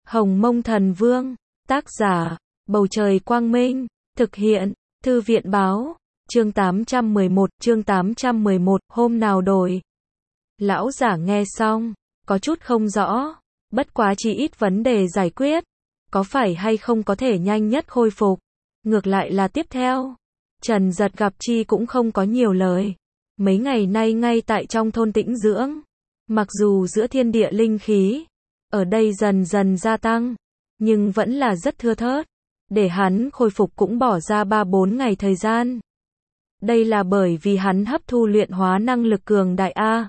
Hồng Mông Thần Vương, tác giả, Bầu Trời Quang Minh, thực hiện, Thư viện Báo, chương 811, hôm nào đổi. Lão giả nghe xong, có chút không rõ, bất quá chỉ ít vấn đề giải quyết, có phải hay không có thể nhanh nhất khôi phục, ngược lại là tiếp theo. Trần Giật gặp chi cũng không có nhiều lời, mấy ngày nay ngay tại trong thôn tĩnh dưỡng, mặc dù giữa thiên địa linh khí, ở đây dần dần gia tăng, nhưng vẫn là rất thưa thớt, để hắn khôi phục cũng bỏ ra 3-4 ngày thời gian. Đây là bởi vì hắn hấp thu luyện hóa năng lực cường đại A.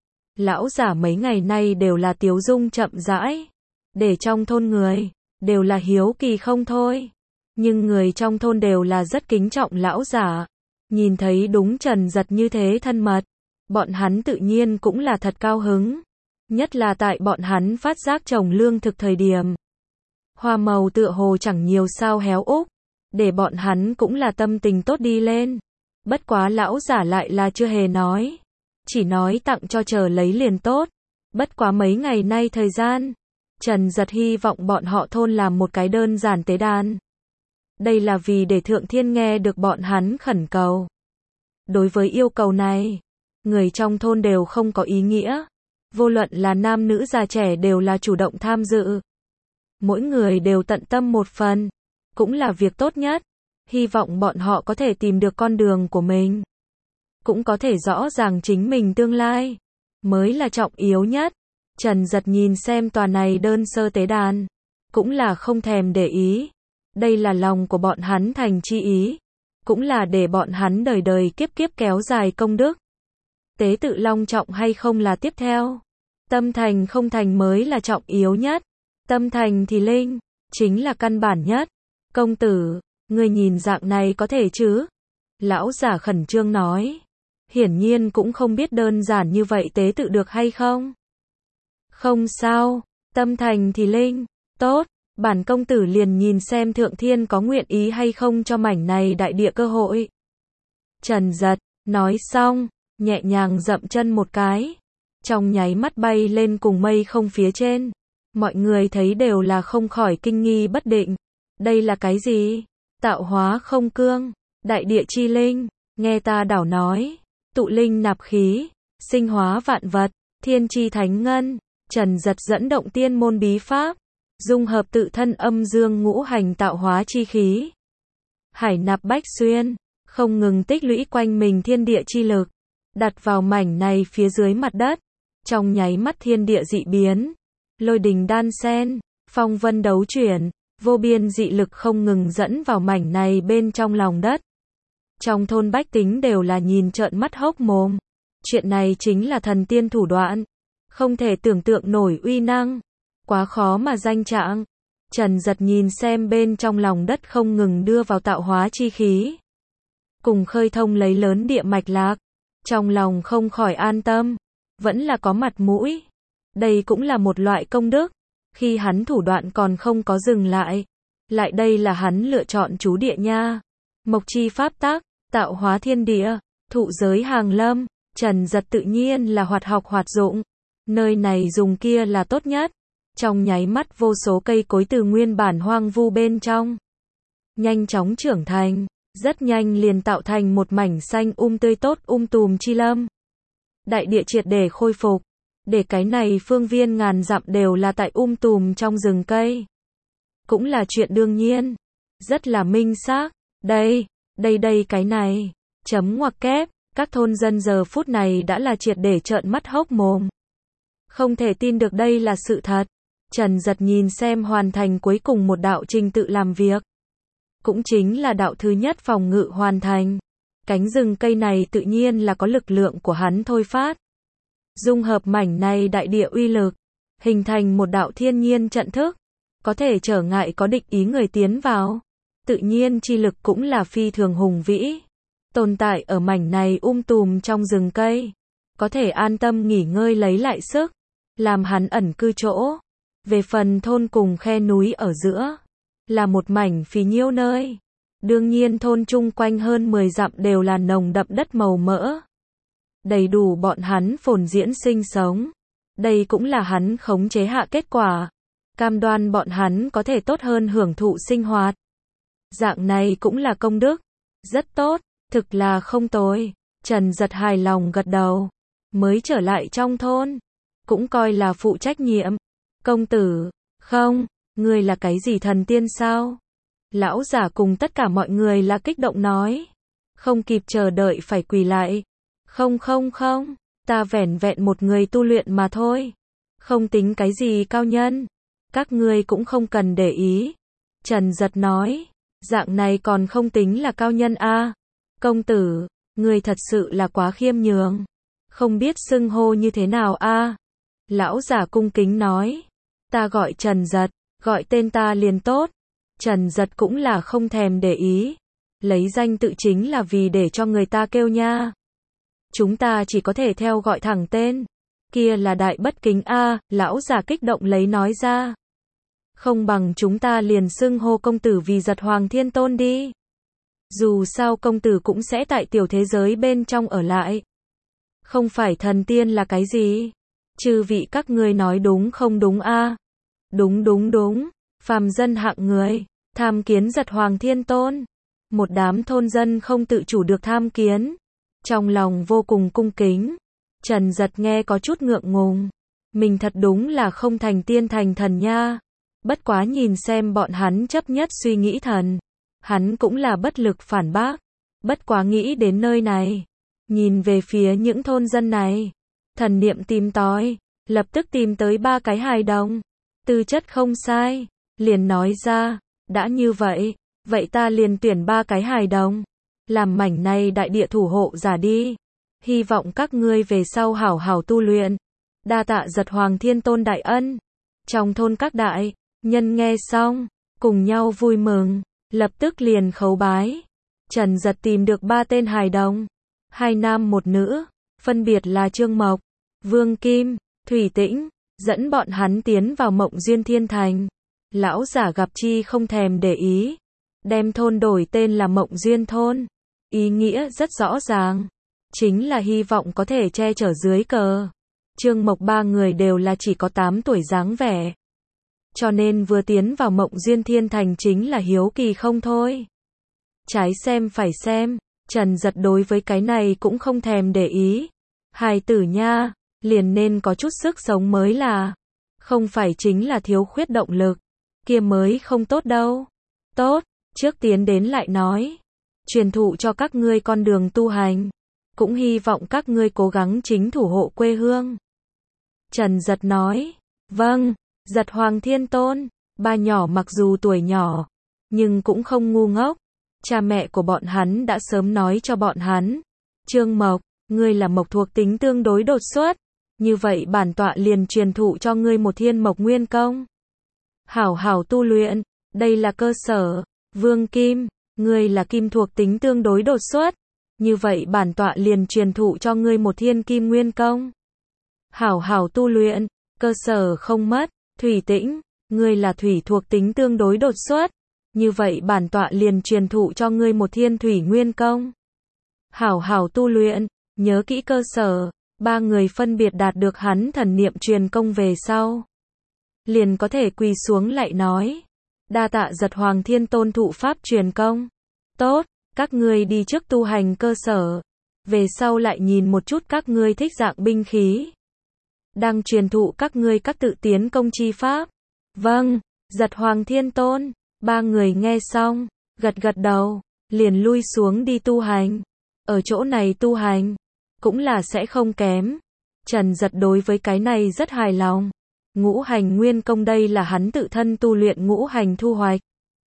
Lão giả mấy ngày nay đều là tiếu dung chậm rãi, để trong thôn người, đều là hiếu kỳ không thôi. Nhưng người trong thôn đều là rất kính trọng lão giả, nhìn thấy đúng Trần Giật như thế thân mật, bọn hắn tự nhiên cũng là thật cao hứng. Nhất là tại bọn hắn phát giác trồng lương thực thời điểm, hoa màu tựa hồ chẳng nhiều sao héo úc, để bọn hắn cũng là tâm tình tốt đi lên. Bất quá lão giả lại là chưa hề nói, chỉ nói tặng cho chờ lấy liền tốt. Bất quá mấy ngày nay thời gian, Trần Giật hy vọng bọn họ thôn làm một cái đơn giản tế đàn. Đây là vì để Thượng Thiên nghe được bọn hắn khẩn cầu. Đối với yêu cầu này, người trong thôn đều không có ý nghĩa. Vô luận là nam nữ già trẻ đều là chủ động tham dự. Mỗi người đều tận tâm một phần, cũng là việc tốt nhất. Hy vọng bọn họ có thể tìm được con đường của mình, cũng có thể rõ ràng chính mình tương lai, mới là trọng yếu nhất. Trần Giật nhìn xem tòa này đơn sơ tế đàn, cũng là không thèm để ý. Đây là lòng của bọn hắn thành chi ý, cũng là để bọn hắn đời đời kiếp kiếp kéo dài công đức. Tế tự long trọng hay không là tiếp theo. Tâm thành không thành mới là trọng yếu nhất. Tâm thành thì linh, chính là căn bản nhất. Công tử, ngươi nhìn dạng này có thể chứ? Lão giả khẩn trương nói. Hiển nhiên cũng không biết đơn giản như vậy tế tự được hay không. Không sao, tâm thành thì linh, tốt. Bản công tử liền nhìn xem Thượng Thiên có nguyện ý hay không cho mảnh này đại địa cơ hội. Trần Giật, nói xong, nhẹ nhàng dậm chân một cái. Trong nháy mắt bay lên cùng mây không phía trên. Mọi người thấy đều là không khỏi kinh nghi bất định. Đây là cái gì? Tạo hóa không cương, đại địa chi linh, nghe ta đảo nói. Tụ linh nạp khí, sinh hóa vạn vật, thiên chi thánh ngân. Trần Giật dẫn động tiên môn bí pháp, dung hợp tự thân âm dương ngũ hành tạo hóa chi khí. Hải nạp bách xuyên, không ngừng tích lũy quanh mình thiên địa chi lực, đặt vào mảnh này phía dưới mặt đất. Trong nháy mắt thiên địa dị biến, lôi đình đan xen, phong vân đấu chuyển, vô biên dị lực không ngừng dẫn vào mảnh này bên trong lòng đất. Trong thôn bách tính đều là nhìn trợn mắt hốc mồm. Chuyện này chính là thần tiên thủ đoạn, không thể tưởng tượng nổi uy năng, quá khó mà danh trạng. Trần Giật nhìn xem bên trong lòng đất không ngừng đưa vào tạo hóa chi khí, cùng khơi thông lấy lớn địa mạch lạc, trong lòng không khỏi an tâm, vẫn là có mặt mũi. Đây cũng là một loại công đức, khi hắn thủ đoạn còn không có dừng lại. Lại đây là hắn lựa chọn chú địa nha. Mộc chi pháp tác, tạo hóa thiên địa, thụ giới hàng lâm. Trần Giật tự nhiên là hoạt học hoạt dụng. Nơi này dùng kia là tốt nhất. Trong nháy mắt vô số cây cối từ nguyên bản hoang vu bên trong nhanh chóng trưởng thành, rất nhanh liền tạo thành một mảnh xanh tươi tốt tùm chi lâm. Đại địa triệt để khôi phục, để cái này phương viên ngàn dặm đều là tại tùm trong rừng cây. Cũng là chuyện đương nhiên, rất là minh xác. Đây cái này, chấm ngoặc kép, các thôn dân giờ phút này đã là triệt để trợn mắt hốc mồm. Không thể tin được đây là sự thật. Trần Giật nhìn xem hoàn thành cuối cùng một đạo trình tự làm việc. Cũng chính là đạo thứ nhất phòng ngự hoàn thành. Cánh rừng cây này tự nhiên là có lực lượng của hắn thôi phát. Dung hợp mảnh này đại địa uy lực, hình thành một đạo thiên nhiên trận thức, có thể trở ngại có địch ý người tiến vào. Tự nhiên chi lực cũng là phi thường hùng vĩ, tồn tại ở mảnh này tùm trong rừng cây, có thể an tâm nghỉ ngơi lấy lại sức, làm hắn ẩn cư chỗ. Về phần thôn cùng khe núi ở giữa, là một mảnh phì nhiêu nơi. Đương nhiên thôn chung quanh hơn 10 dặm đều là nồng đậm đất màu mỡ, đầy đủ bọn hắn phồn diễn sinh sống. Đây cũng là hắn khống chế hạ kết quả. cam đoan bọn hắn có thể tốt hơn hưởng thụ sinh hoạt. Dạng này cũng là công đức. Rất tốt, thực là không tồi. Trần Giật hài lòng gật đầu. Mới trở lại trong thôn, cũng coi là phụ trách nhiệm. Công tử, không, ngươi là cái gì thần tiên sao? Lão giả cùng tất cả mọi người là kích động nói. Không kịp chờ đợi phải quỳ lại. Không, ta vẻn vẹn một người tu luyện mà thôi. Không tính cái gì cao nhân. Các ngươi cũng không cần để ý. Trần Giật nói, dạng này còn không tính là cao nhân a. Công tử, ngươi thật sự là quá khiêm nhường. Không biết xưng hô như thế nào a. Lão giả cung kính nói, ta gọi Trần Giật, gọi tên ta liền tốt. Trần Giật cũng là không thèm để ý. Lấy danh tự chính là vì để cho người ta kêu nha. Chúng ta chỉ có thể theo gọi thẳng tên. Kia là đại bất kính a, lão giả kích động lấy nói ra. Không bằng chúng ta liền xưng hô công tử vì Giật Hoàng Thiên Tôn đi. Dù sao công tử cũng sẽ tại tiểu thế giới bên trong ở lại. Không phải thần tiên là cái gì? Chư vị các ngươi nói đúng không đúng a? Đúng. Phàm dân hạng người, tham kiến Giật Hoàng Thiên Tôn. Một đám thôn dân không tự chủ được tham kiến. Trong lòng vô cùng cung kính. Trần Giật nghe có chút ngượng ngùng. Mình thật đúng là không thành tiên thành thần nha. Bất quá nhìn xem bọn hắn chấp nhất suy nghĩ thần. Hắn cũng là bất lực phản bác. Bất quá nghĩ đến nơi này. Nhìn về phía những thôn dân này. Thần niệm tìm tòi. Lập tức tìm tới 3 cái hài đồng. Tư chất không sai. Liền nói ra. Đã như vậy. Vậy ta liền tuyển 3 cái hài đồng. Làm mảnh này đại địa thủ hộ giả đi. Hy vọng các ngươi về sau hảo hảo tu luyện. Đa tạ Giật Hoàng Thiên Tôn đại ân. Trong thôn các đại nhân nghe xong, cùng nhau vui mừng, lập tức liền khấu bái. Trần Giật tìm được 3 tên hài đồng, 2 nam 1 nữ, phân biệt là Trương Mộc, Vương Kim, Thủy Tĩnh, dẫn bọn hắn tiến vào Mộng Duyên Thiên Thành. Lão giả gặp chi không thèm để ý, đem thôn đổi tên là Mộng Duyên Thôn. Ý nghĩa rất rõ ràng, chính là hy vọng có thể che chở dưới cờ. Trương Mộc 3 người đều là chỉ có 8 tuổi dáng vẻ. Cho nên vừa tiến vào Mộng Duyên Thiên Thành chính là hiếu kỳ không thôi. Trái xem phải xem, Trần Giật đối với cái này cũng không thèm để ý. Hài tử nha, liền nên có chút sức sống mới là. Không phải chính là thiếu khuyết động lực. Kia mới không tốt đâu. Tốt, trước tiến đến lại nói. Truyền thụ cho các ngươi con đường tu hành. Cũng hy vọng các ngươi cố gắng chính thủ hộ quê hương. Trần Giật nói, vâng. Giật Hoàng Thiên Tôn, 3 nhỏ mặc dù tuổi nhỏ, nhưng cũng không ngu ngốc. Cha mẹ của bọn hắn đã sớm nói cho bọn hắn. Trương Mộc, ngươi là mộc thuộc tính tương đối đột xuất. Như vậy bản tọa liền truyền thụ cho ngươi một thiên mộc nguyên công. Hảo hảo tu luyện, đây là cơ sở. Vương Kim, ngươi là kim thuộc tính tương đối đột xuất. Như vậy bản tọa liền truyền thụ cho ngươi một thiên kim nguyên công. Hảo hảo tu luyện, cơ sở không mất. Thủy Tĩnh, ngươi là thủy thuộc tính tương đối đột xuất. Như vậy bản tọa liền truyền thụ cho ngươi một thiên thủy nguyên công. Hảo hảo tu luyện, nhớ kỹ cơ sở. 3 người phân biệt đạt được hắn thần niệm truyền công về sau. Liền có thể quỳ xuống lại nói. Đa tạ Giật Hoàng Thiên Tôn thụ pháp truyền công. Tốt, các ngươi đi trước tu hành cơ sở. Về sau lại nhìn một chút các ngươi thích dạng binh khí. Đang truyền thụ các ngươi các tự tiến công chi pháp. Vâng, Giật Hoàng Thiên Tôn. 3 người nghe xong, gật đầu, liền lui xuống đi tu hành. Ở chỗ này tu hành, cũng là sẽ không kém. Trần Giật đối với cái này rất hài lòng. Ngũ hành nguyên công đây là hắn tự thân tu luyện ngũ hành thu hoạch.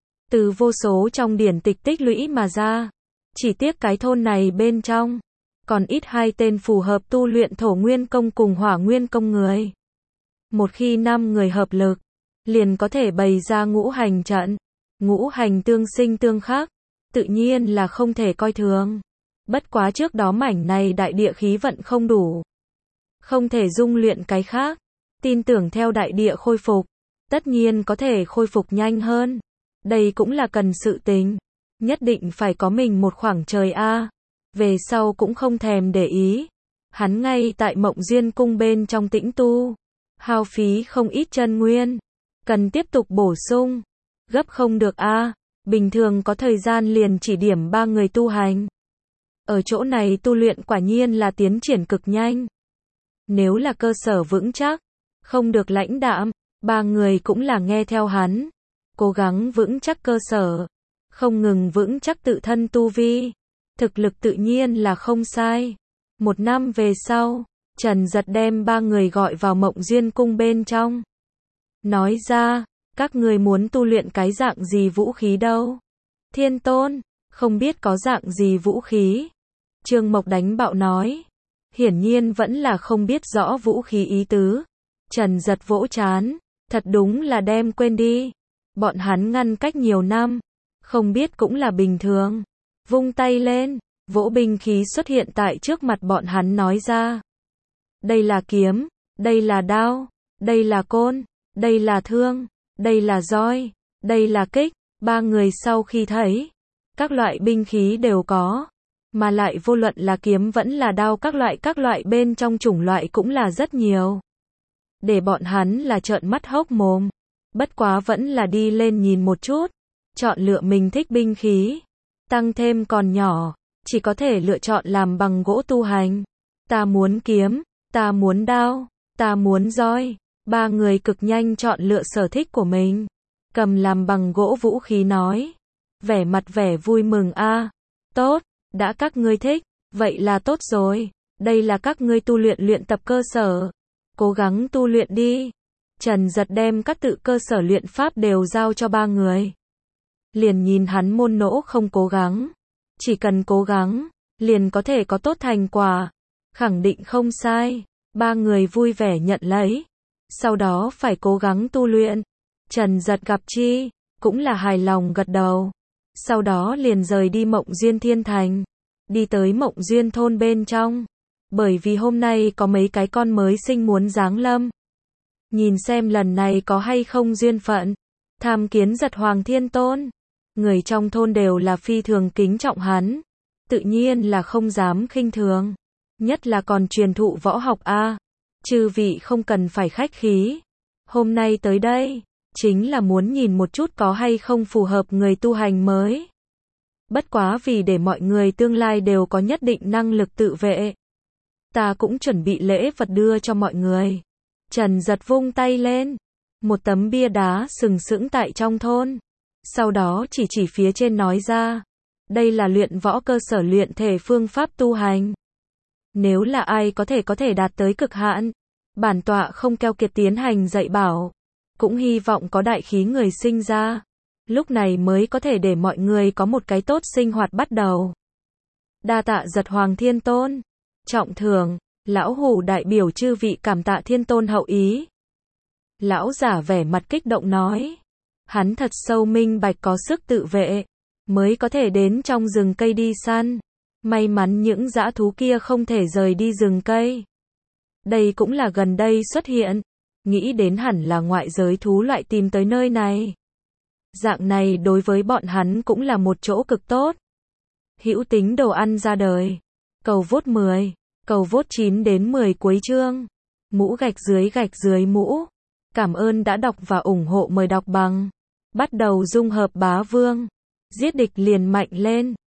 Từ vô số trong điển tịch tích lũy mà ra. Chỉ tiếc cái thôn này bên trong còn ít 2 tên phù hợp tu luyện thổ nguyên công cùng hỏa nguyên công người. Một khi 5 người hợp lực, liền có thể bày ra ngũ hành trận. Ngũ hành tương sinh tương khắc, tự nhiên là không thể coi thường. Bất quá trước đó mảnh này đại địa khí vận không đủ. Không thể dung luyện cái khác. Tin tưởng theo đại địa khôi phục, tất nhiên có thể khôi phục nhanh hơn. Đây cũng là cần sự tình. Nhất định phải có mình một khoảng trời a. Về sau cũng không thèm để ý. Hắn ngay tại Mộng Duyên cung bên trong tĩnh tu. Hao phí không ít chân nguyên. Cần tiếp tục bổ sung. Gấp không được a, bình thường có thời gian liền chỉ điểm 3 người tu hành. Ở chỗ này tu luyện quả nhiên là tiến triển cực nhanh. Nếu là cơ sở vững chắc, không được lãnh đạm, 3 người cũng là nghe theo hắn. Cố gắng vững chắc cơ sở, không ngừng vững chắc tự thân tu vi. Thực lực tự nhiên là không sai. 1 năm về sau, Trần Giật đem 3 người gọi vào Mộng Duyên Cung bên trong. Nói ra, các người muốn tu luyện cái dạng gì vũ khí đâu? Thiên Tôn, không biết có dạng gì vũ khí. Trương Mộc đánh bạo nói. Hiển nhiên vẫn là không biết rõ vũ khí ý tứ. Trần Giật vỗ trán, thật đúng là đem quên đi. Bọn hắn ngăn cách nhiều năm, không biết cũng là bình thường. Vung tay lên, vỗ binh khí xuất hiện tại trước mặt bọn hắn nói ra. Đây là kiếm, đây là đao, đây là côn, đây là thương, đây là roi, đây là kích. 3 người sau khi thấy, các loại binh khí đều có, mà lại vô luận là kiếm vẫn là đao các loại bên trong chủng loại cũng là rất nhiều. Để bọn hắn là trợn mắt hốc mồm, bất quá vẫn là đi lên nhìn một chút, chọn lựa mình thích binh khí. Tăng thêm còn nhỏ, chỉ có thể lựa chọn làm bằng gỗ tu hành. Ta muốn kiếm, ta muốn đao, ta muốn roi. 3 người cực nhanh chọn lựa sở thích của mình. Cầm làm bằng gỗ vũ khí nói. Vẻ mặt vẻ vui mừng a. Tốt, đã các ngươi thích, vậy là tốt rồi. Đây là các ngươi tu luyện tập cơ sở. Cố gắng tu luyện đi. Trần Giật đem các tự cơ sở luyện pháp đều giao cho 3 người. Liền nhìn hắn môn nỗ không cố gắng. Chỉ cần cố gắng, liền có thể có tốt thành quả. Khẳng định không sai. 3 người vui vẻ nhận lấy. Sau đó phải cố gắng tu luyện. Trần Giật gặp chi, cũng là hài lòng gật đầu. Sau đó liền rời đi Mộng Duyên Thiên Thành. Đi tới Mộng Duyên thôn bên trong. Bởi vì hôm nay có mấy cái con mới sinh muốn giáng lâm. Nhìn xem lần này có hay không duyên phận. Tham kiến Giật Hoàng Thiên Tôn. Người trong thôn đều là phi thường kính trọng hắn. Tự nhiên là không dám khinh thường. Nhất là còn truyền thụ võ học a. Chư vị không cần phải khách khí. Hôm nay tới đây, chính là muốn nhìn một chút có hay không phù hợp người tu hành mới. Bất quá vì để mọi người tương lai đều có nhất định năng lực tự vệ. Ta cũng chuẩn bị lễ vật đưa cho mọi người. Trần Giật vung tay lên. Một tấm bia đá sừng sững tại trong thôn. Sau đó chỉ phía trên nói ra. Đây là luyện võ cơ sở luyện thể phương pháp tu hành. Nếu là ai có thể đạt tới cực hạn, bản tọa không keo kiệt tiến hành dạy bảo. Cũng hy vọng có đại khí người sinh ra. Lúc này mới có thể để mọi người có một cái tốt sinh hoạt bắt đầu. Đa tạ Giật Hoàng Thiên Tôn. Trọng thưởng, lão hủ đại biểu chư vị cảm tạ Thiên Tôn hậu ý. Lão giả vẻ mặt kích động nói. Hắn thật sâu minh bạch có sức tự vệ, mới có thể đến trong rừng cây đi săn. May mắn những dã thú kia không thể rời đi rừng cây. Đây cũng là gần đây xuất hiện. Nghĩ đến hẳn là ngoại giới thú loại tìm tới nơi này. Dạng này đối với bọn hắn cũng là một chỗ cực tốt. Hữu tính đồ ăn ra đời. Cầu vote 10, cầu vote 9 đến 10 cuối chương. Mũ gạch dưới mũ. Cảm ơn đã đọc và ủng hộ, mời đọc bằng. Bắt đầu dung hợp bá vương. Giết địch liền mạnh lên.